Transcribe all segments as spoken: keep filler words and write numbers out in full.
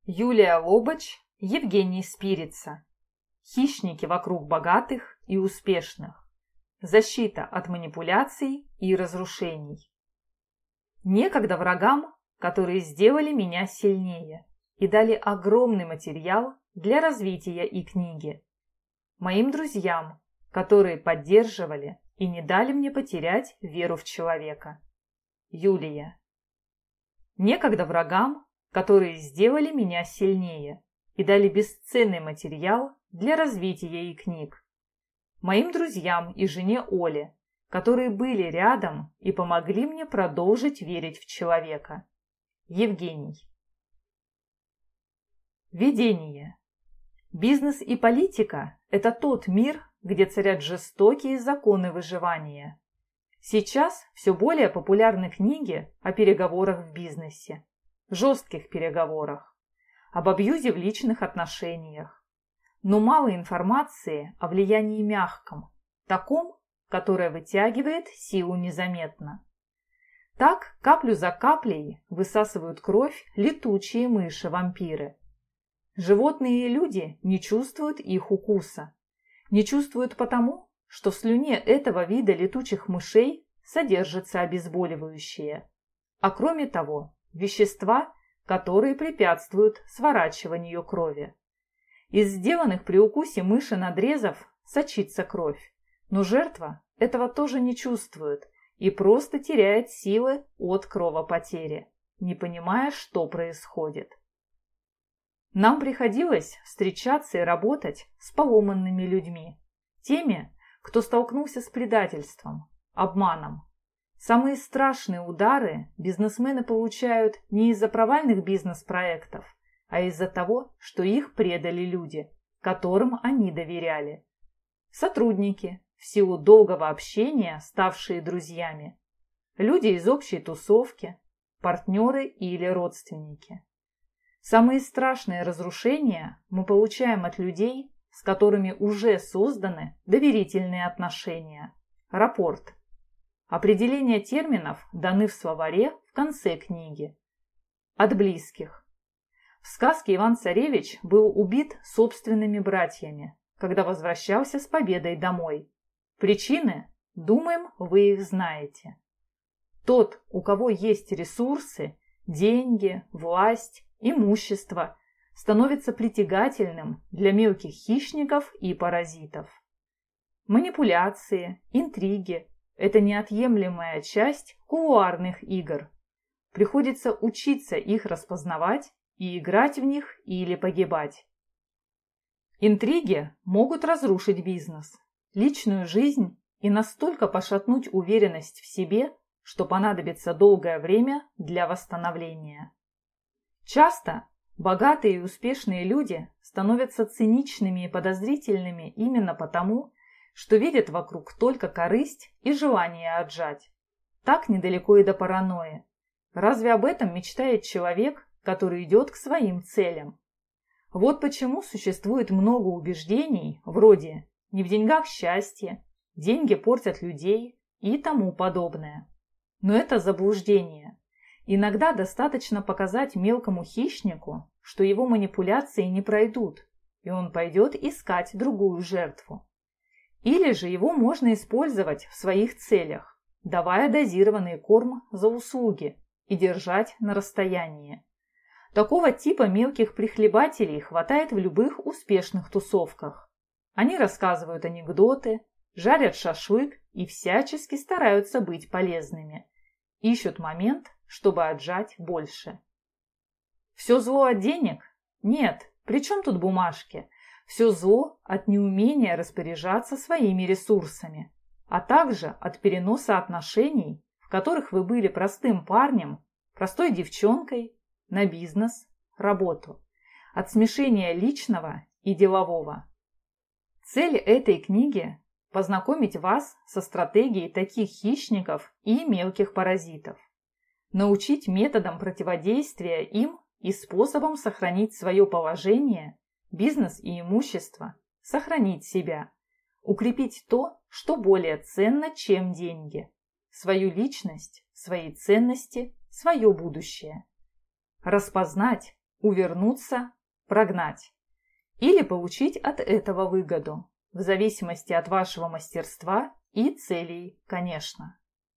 Юлия Лобач, Евгений Спирица. Хищники вокруг богатых и успешных. Защита от манипуляций и разрушений. Некогда врагам, которые сделали меня сильнее и дали огромный материал для развития и книги. Моим друзьям, которые поддерживали и не дали мне потерять веру в человека. Юлия. Некогда врагам, которые сделали меня сильнее и дали бесценный материал для развития и книг. Моим друзьям и жене Оле, которые были рядом и помогли мне продолжить верить в человека. Евгений. Видение. Бизнес и политика – это тот мир, где царят жестокие законы выживания. Сейчас все более популярны книги о переговорах в бизнесе, жестких переговорах, об абьюзе в личных отношениях. Но мало информации о влиянии мягком, таком, которое вытягивает силу незаметно. Так каплю за каплей высасывают кровь летучие мыши-вампиры. Животные и люди не чувствуют их укуса. Не чувствуют потому, что в слюне этого вида летучих мышей содержится обезболивающее. А кроме того, вещества, которые препятствуют сворачиванию крови. Из сделанных при укусе мыши надрезов сочится кровь, но жертва этого тоже не чувствует и просто теряет силы от кровопотери, не понимая, что происходит. Нам приходилось встречаться и работать с поломанными людьми, теми, кто столкнулся с предательством, обманом. Самые страшные удары бизнесмены получают не из-за провальных бизнес-проектов, а из-за того, что их предали люди, которым они доверяли. Сотрудники, в силу долгого общения, ставшие друзьями. Люди из общей тусовки, партнеры или родственники. Самые страшные разрушения мы получаем от людей, с которыми уже созданы доверительные отношения. Рапорт. Определение терминов даны в словаре в конце книги. От близких. В сказке Иван-Царевич был убит собственными братьями, когда возвращался с победой домой. Причины, думаем, вы их знаете. Тот, у кого есть ресурсы, деньги, власть, имущество, становится притягательным для мелких хищников и паразитов. Манипуляции, интриги – это неотъемлемая часть кулуарных игр. Приходится учиться их распознавать и играть в них или погибать. Интриги могут разрушить бизнес, личную жизнь и настолько пошатнуть уверенность в себе, что понадобится долгое время для восстановления. Часто богатые и успешные люди становятся циничными и подозрительными именно потому, что видят вокруг только корысть и желание отжать. Так недалеко и до паранойи. Разве об этом мечтает человек, который идет к своим целям? Вот почему существует много убеждений, вроде «не в деньгах счастье», «деньги портят людей» и тому подобное. Но это заблуждение. Иногда достаточно показать мелкому хищнику, что его манипуляции не пройдут, и он пойдет искать другую жертву. Или же его можно использовать в своих целях, давая дозированный корм за услуги и держать на расстоянии. Такого типа мелких прихлебателей хватает в любых успешных тусовках. Они рассказывают анекдоты, жарят шашлык и всячески стараются быть полезными. Ищут момент, чтобы отжать больше. Все зло от денег? Нет, при чем тут бумажки? Все зло от неумения распоряжаться своими ресурсами, а также от переноса отношений, в которых вы были простым парнем, простой девчонкой, на бизнес, работу, от смешения личного и делового. Цель этой книги – познакомить вас со стратегией таких хищников и мелких паразитов, научить методам противодействия им и способам сохранить свое положение, бизнес и имущество, сохранить себя, укрепить то, что более ценно, чем деньги, свою личность, свои ценности, свое будущее. Распознать, увернуться, прогнать или получить от этого выгоду, в зависимости от вашего мастерства и целей, конечно.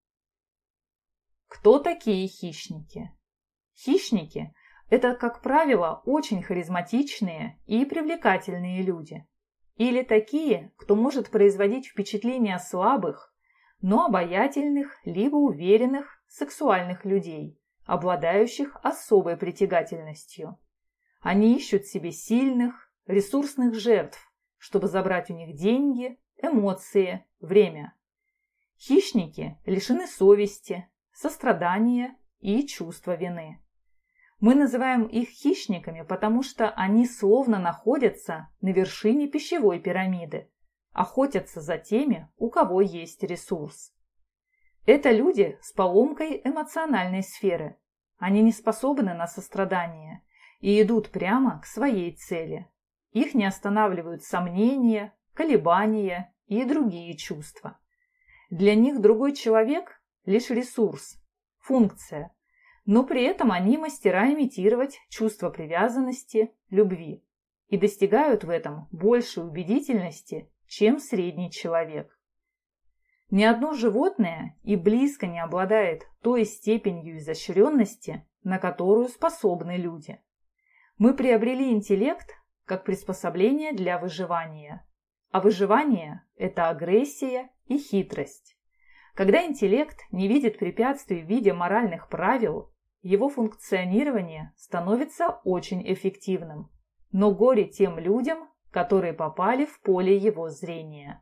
Кто такие хищники? Хищники – это, как правило, очень харизматичные и привлекательные люди. Или такие, кто может производить впечатление слабых, но обаятельных либо уверенных сексуальных людей, обладающих особой притягательностью. Они ищут себе сильных, ресурсных жертв, чтобы забрать у них деньги, эмоции, время. Хищники лишены совести, сострадания и чувства вины. Мы называем их хищниками, потому что они словно находятся на вершине пищевой пирамиды, охотятся за теми, у кого есть ресурс. Это люди с поломкой эмоциональной сферы. Они не способны на сострадание и идут прямо к своей цели. Их не останавливают сомнения, колебания и другие чувства. Для них другой человек – лишь ресурс, функция, но при этом они мастера имитировать чувство привязанности, любви и достигают в этом большей убедительности, чем средний человек. Ни одно животное и близко не обладает той степенью изощренности, на которую способны люди. Мы приобрели интеллект как приспособление для выживания, а выживание – это агрессия и хитрость. Когда интеллект не видит препятствий в виде моральных правил, его функционирование становится очень эффективным, но горе тем людям, которые попали в поле его зрения.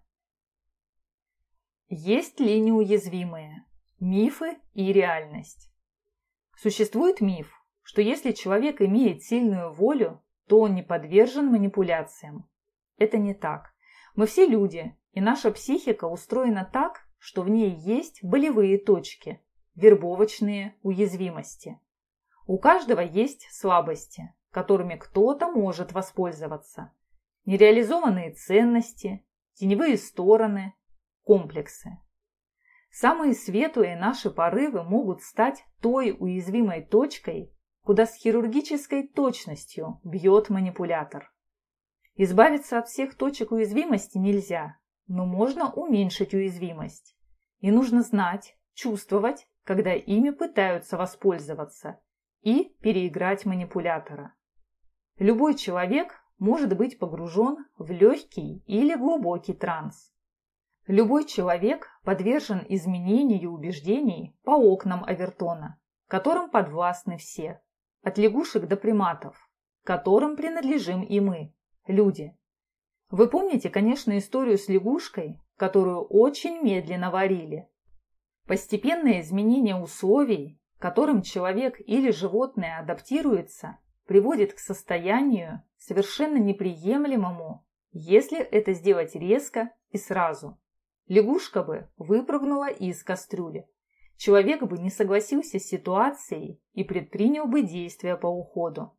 Есть ли неуязвимые? Мифы и реальность. Существует миф, что если человек имеет сильную волю, то он не подвержен манипуляциям. Это не так. Мы все люди, и наша психика устроена так, что в ней есть болевые точки, вербовочные уязвимости. У каждого есть слабости, которыми кто-то может воспользоваться. Нереализованные ценности, теневые стороны, комплексы. Самые светлые наши порывы могут стать той уязвимой точкой, куда с хирургической точностью бьет манипулятор. Избавиться от всех точек уязвимости нельзя, но можно уменьшить уязвимость. И нужно знать, чувствовать, когда ими пытаются воспользоваться, и переиграть манипулятора. Любой человек может быть погружен в легкий или глубокий транс. Любой человек подвержен изменению убеждений по окнам Овертона, которым подвластны все, от лягушек до приматов, которым принадлежим и мы, люди. Вы помните, конечно, историю с лягушкой, которую очень медленно варили. Постепенное изменение условий, к которым человек или животное адаптируется, приводит к состоянию, совершенно неприемлемому, если это сделать резко и сразу. Лягушка бы выпрыгнула из кастрюли. Человек бы не согласился с ситуацией и предпринял бы действия по уходу.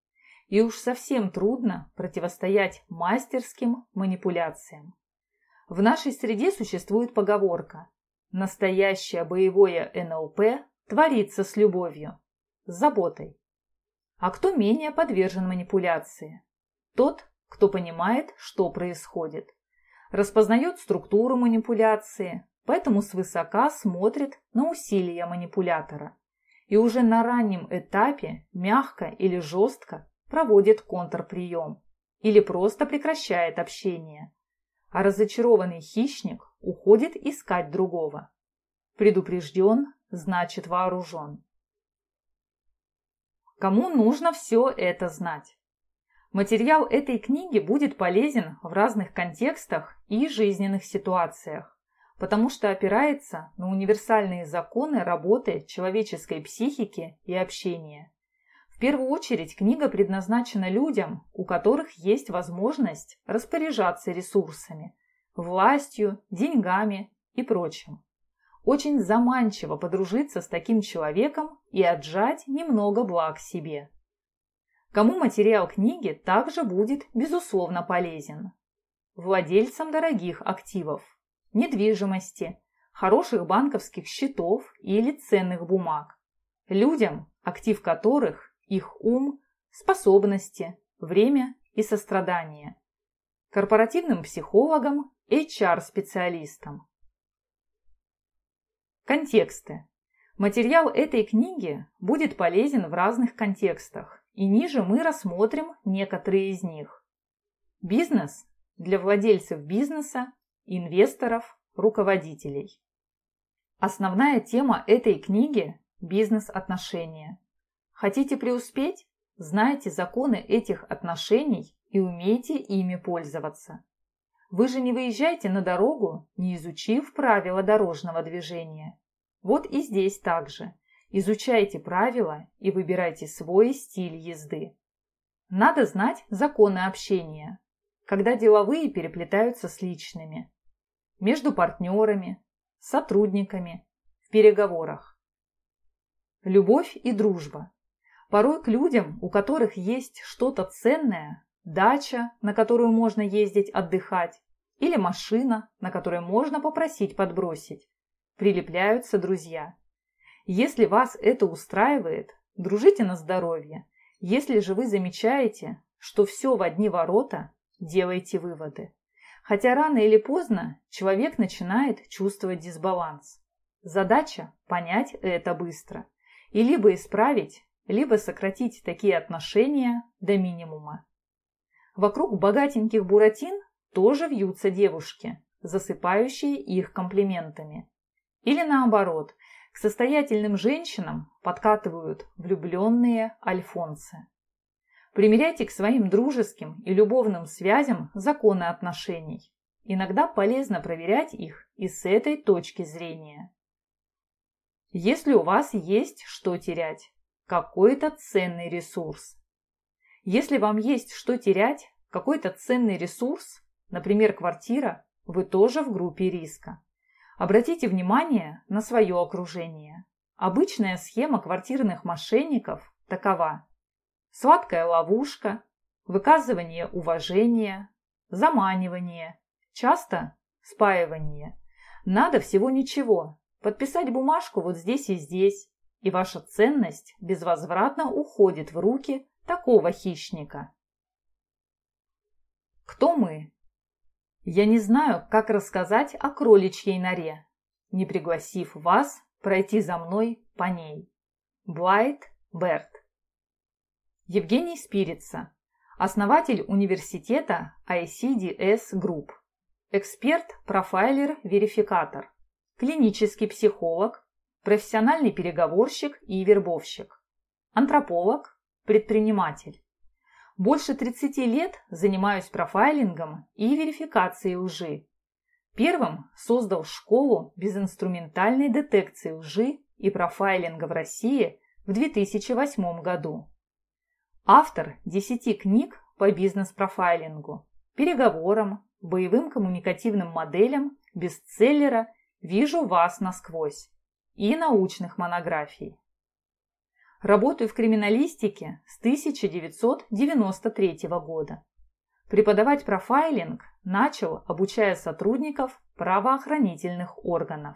И уж совсем трудно противостоять мастерским манипуляциям. В нашей среде существует поговорка: настоящее боевое эн эл пэ творится с любовью, с заботой. А кто менее подвержен манипуляции? Тот, кто понимает, что происходит. Распознает структуру манипуляции, поэтому свысока смотрит на усилия манипулятора. И уже на раннем этапе мягко или жестко проводит контрприем или просто прекращает общение. А разочарованный хищник уходит искать другого. Предупрежден, значит вооружен. Кому нужно все это знать? Материал этой книги будет полезен в разных контекстах и жизненных ситуациях, потому что опирается на универсальные законы работы человеческой психики и общения. В первую очередь книга предназначена людям, у которых есть возможность распоряжаться ресурсами, властью, деньгами и прочим. Очень заманчиво подружиться с таким человеком и отжать немного благ себе. Кому материал книги также будет, безусловно, полезен. Владельцам дорогих активов, недвижимости, хороших банковских счетов или ценных бумаг. Людям, актив которых – их ум, способности, время и сострадание. Корпоративным психологом, эйч ар-специалистом. Контексты. Материал этой книги будет полезен в разных контекстах, и ниже мы рассмотрим некоторые из них. Бизнес для владельцев бизнеса, инвесторов, руководителей. Основная тема этой книги – бизнес-отношения. Хотите преуспеть? Знайте законы этих отношений и умейте ими пользоваться. Вы же не выезжайте на дорогу, не изучив правила дорожного движения. Вот и здесь также. Изучайте правила и выбирайте свой стиль езды. Надо знать законы общения, когда деловые переплетаются с личными, между партнерами, сотрудниками, в переговорах. Любовь и дружба. Порой к людям, у которых есть что-то ценное, дача, на которую можно ездить отдыхать, или машина, на которой можно попросить подбросить, прилепляются друзья. Если вас это устраивает, дружите на здоровье. Если же вы замечаете, что все в одни ворота, делайте выводы. Хотя рано или поздно человек начинает чувствовать дисбаланс. Задача – понять это быстро. И либо исправить, либо сократить такие отношения до минимума. Вокруг богатеньких буратин тоже вьются девушки, засыпающие их комплиментами. Или наоборот, к состоятельным женщинам подкатывают влюбленные альфонсы. Примеряйте к своим дружеским и любовным связям законы отношений. Иногда полезно проверять их и с этой точки зрения. Если у вас есть что терять, какой-то ценный ресурс. Если вам есть что терять, какой-то ценный ресурс, например, квартира, вы тоже в группе риска. Обратите внимание на свое окружение. Обычная схема квартирных мошенников такова: сладкая ловушка, выказывание уважения, заманивание, часто спаивание. Надо всего ничего, подписать бумажку вот здесь и здесь, и ваша ценность безвозвратно уходит в руки такого хищника. Кто мы? Я не знаю, как рассказать о кроличьей норе, не пригласив вас пройти за мной по ней. Блайт Берт. Евгений Спирица, основатель университета ай си ди эс Group, эксперт-профайлер-верификатор, клинический психолог, профессиональный переговорщик и вербовщик, антрополог, предприниматель. Больше тридцати лет занимаюсь профайлингом и верификацией лжи. Первым создал школу безинструментальной детекции лжи и профайлинга в России в две тысячи восьмом году. Автор десяти книг по бизнес-профайлингу, переговорам, боевым коммуникативным моделям, бестселлера «Вижу вас насквозь» и научных монографий. Работаю в криминалистике с тысяча девятьсот девяносто третьего года. Преподавать профайлинг начал, обучая сотрудников правоохранительных органов.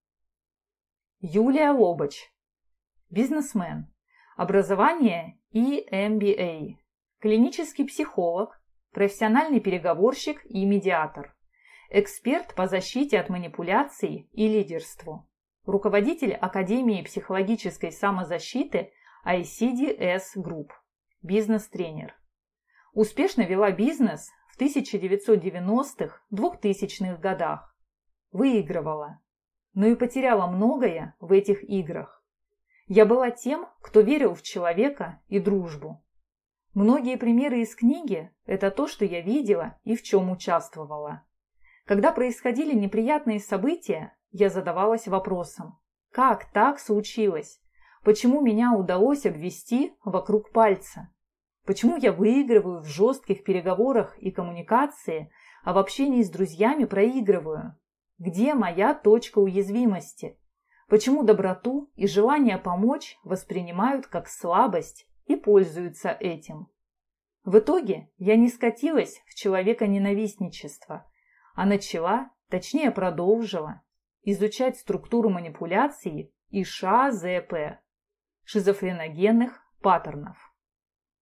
Юлия Лобач. Бизнесмен. Образование и эм би эй. Клинический психолог, профессиональный переговорщик и медиатор. Эксперт по защите от манипуляций и лидерству. Руководитель Академии психологической самозащиты ай си ди эс Group, бизнес-тренер. Успешно вела бизнес в тысяча девятьсот девяностых — двухтысячных годах. Выигрывала, но и потеряла многое в этих играх. Я была тем, кто верил в человека и дружбу. Многие примеры из книги – это то, что я видела и в чем участвовала. Когда происходили неприятные события, я задавалась вопросом: как так случилось? Почему меня удалось обвести вокруг пальца? Почему я выигрываю в жестких переговорах и коммуникации, а в общении с друзьями проигрываю? Где моя точка уязвимости? Почему доброту и желание помочь воспринимают как слабость и пользуются этим? В итоге я не скатилась в человеконенавистничество, а начала, точнее продолжила, изучать структуру манипуляции и ШЗП – шизофреногенных паттернов.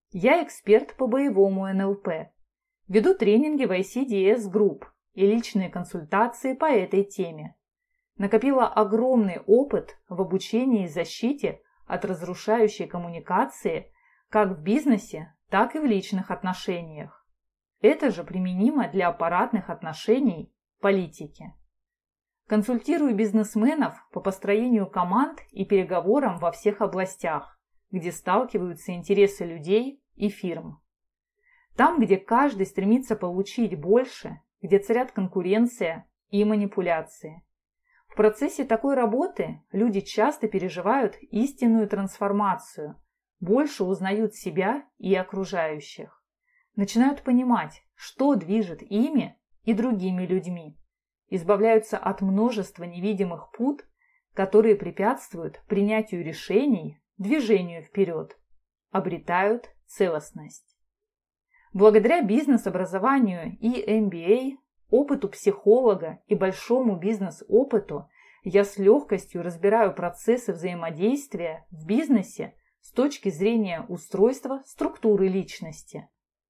Я эксперт по боевому эн эл пэ. Веду тренинги в ай си ди эс Group и личные консультации по этой теме. Накопила огромный опыт в обучении и защите от разрушающей коммуникации как в бизнесе, так и в личных отношениях. Это же применимо для аппаратных отношений в политике. Консультирую бизнесменов по построению команд и переговорам во всех областях, где сталкиваются интересы людей и фирм. Там, где каждый стремится получить больше, где царят конкуренция и манипуляции. В процессе такой работы люди часто переживают истинную трансформацию, больше узнают себя и окружающих, начинают понимать, что движет ими и другими людьми, избавляются от множества невидимых пут, которые препятствуют принятию решений, движению вперед, обретают целостность. Благодаря бизнес-образованию и эм би эй, опыту психолога и большому бизнес-опыту я с легкостью разбираю процессы взаимодействия в бизнесе с точки зрения устройства структуры личности.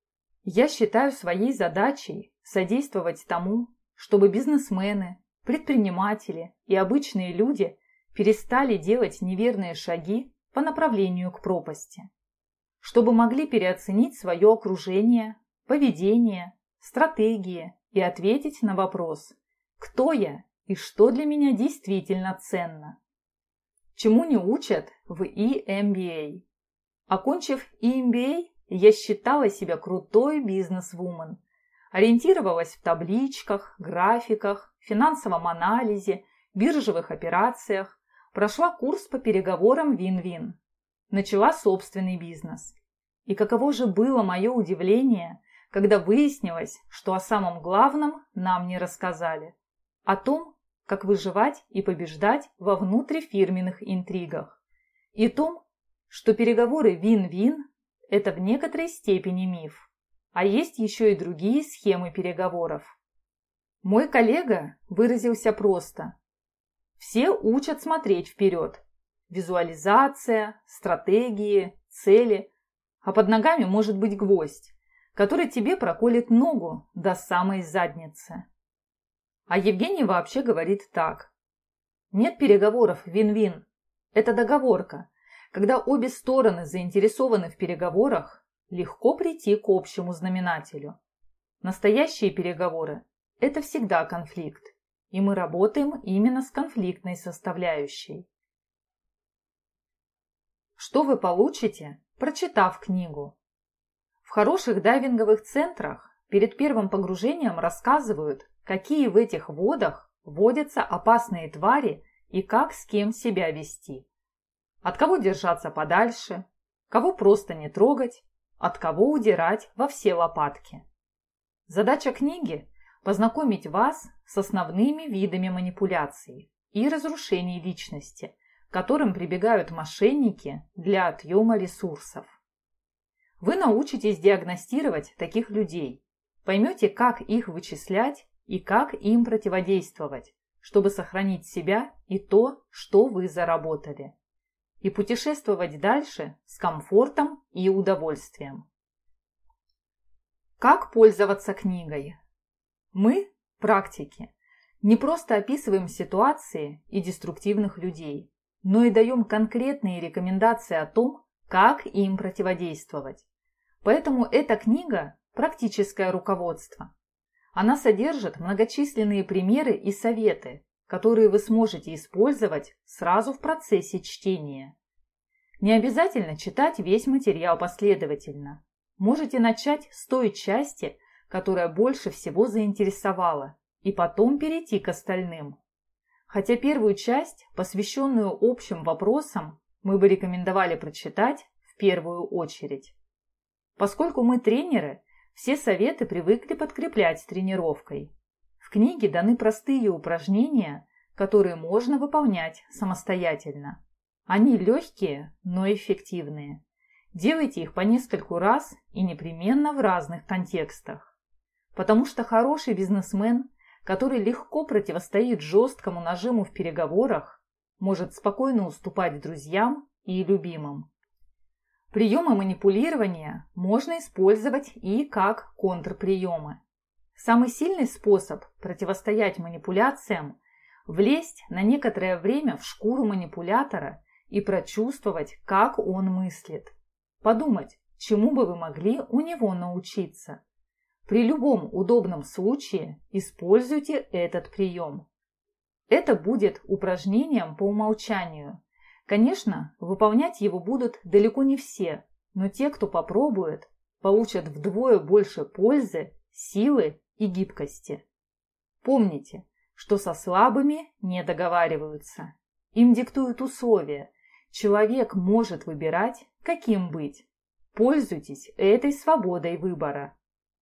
Я считаю своей задачей содействовать тому, чтобы бизнесмены, предприниматели и обычные люди перестали делать неверные шаги по направлению к пропасти, чтобы могли переоценить свое окружение, поведение, стратегии и ответить на вопрос, кто я и что для меня действительно ценно. Чему не учат в и эм би эй. Окончив и эм би эй, я считала себя крутой бизнес-вумен, ориентировалась в табличках, графиках, финансовом анализе, биржевых операциях, прошла курс по переговорам вин-вин, начала собственный бизнес. И каково же было мое удивление, когда выяснилось, что о самом главном нам не рассказали. О том, как выживать и побеждать во внутрифирменных интригах. И том, что переговоры вин-вин – это в некоторой степени миф. А есть еще и другие схемы переговоров. Мой коллега выразился просто. Все учат смотреть вперед. Визуализация, стратегии, цели. А под ногами может быть гвоздь, который тебе проколет ногу до самой задницы. А Евгений вообще говорит так. Нет переговоров вин-вин. Это договорка. Когда обе стороны заинтересованы в переговорах, легко прийти к общему знаменателю. Настоящие переговоры – это всегда конфликт, и мы работаем именно с конфликтной составляющей. Что вы получите, прочитав книгу? В хороших дайвинговых центрах перед первым погружением рассказывают, какие в этих водах водятся опасные твари и как с кем себя вести. От кого держаться подальше, кого просто не трогать, от кого удирать во все лопатки. Задача книги – познакомить вас с основными видами манипуляций и разрушений личности, к которым прибегают мошенники для отъема ресурсов. Вы научитесь диагностировать таких людей, поймете, как их вычислять и как им противодействовать, чтобы сохранить себя и то, что вы заработали, и путешествовать дальше с комфортом и удовольствием. Как пользоваться книгой? Мы, практики, не просто описываем ситуации и деструктивных людей, но и даем конкретные рекомендации о том, как им противодействовать. Поэтому эта книга – практическое руководство. Она содержит многочисленные примеры и советы, которые вы сможете использовать сразу в процессе чтения. Не обязательно читать весь материал последовательно. Можете начать с той части, которая больше всего заинтересовала, и потом перейти к остальным. Хотя первую часть, посвященную общим вопросам, мы бы рекомендовали прочитать в первую очередь. Поскольку мы тренеры, все советы привыкли подкреплять тренировкой. В книге даны простые упражнения, которые можно выполнять самостоятельно. Они легкие, но эффективные. Делайте их по нескольку раз и непременно в разных контекстах. Потому что хороший бизнесмен, который легко противостоит жесткому нажиму в переговорах, может спокойно уступать друзьям и любимым. Приемы манипулирования можно использовать и как контрприемы. Самый сильный способ противостоять манипуляциям – влезть на некоторое время в шкуру манипулятора и прочувствовать, как он мыслит. Подумать, чему бы вы могли у него научиться. При любом удобном случае используйте этот прием. Это будет упражнением по умолчанию. Конечно, выполнять его будут далеко не все, но те, кто попробует, получат вдвое больше пользы, силы и гибкости. Помните, что со слабыми не договариваются. Им диктуют условия. Человек может выбирать, каким быть. Пользуйтесь этой свободой выбора.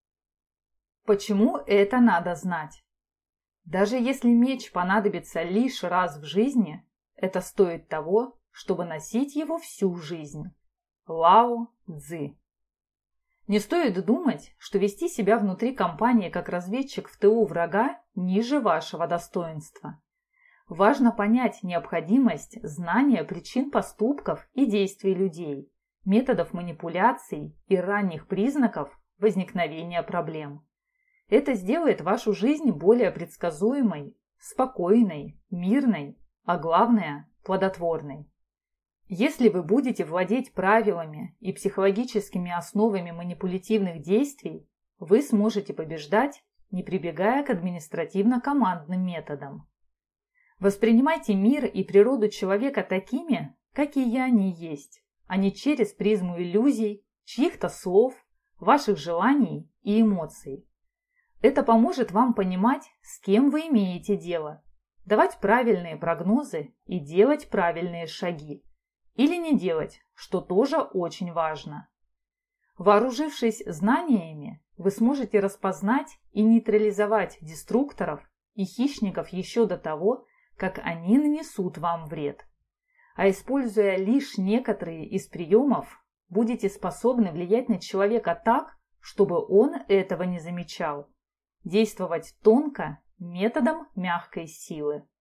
Почему это надо знать? Даже если меч понадобится лишь раз в жизни, это стоит того, чтобы носить его всю жизнь. Лао Цзы. Не стоит думать, что вести себя внутри компании как разведчик в тылу врага ниже вашего достоинства. Важно понять необходимость знания причин поступков и действий людей, методов манипуляций и ранних признаков возникновения проблем. Это сделает вашу жизнь более предсказуемой, спокойной, мирной, а главное – плодотворной. Если вы будете владеть правилами и психологическими основами манипулятивных действий, вы сможете побеждать, не прибегая к административно-командным методам. Воспринимайте мир и природу человека такими, какие они есть, а не через призму иллюзий, чьих-то слов, ваших желаний и эмоций. Это поможет вам понимать, с кем вы имеете дело, давать правильные прогнозы и делать правильные шаги. Или не делать, что тоже очень важно. Вооружившись знаниями, вы сможете распознать и нейтрализовать деструкторов и хищников еще до того, как они нанесут вам вред. А используя лишь некоторые из приемов, будете способны влиять на человека так, чтобы он этого не замечал. Действовать тонко методом мягкой силы.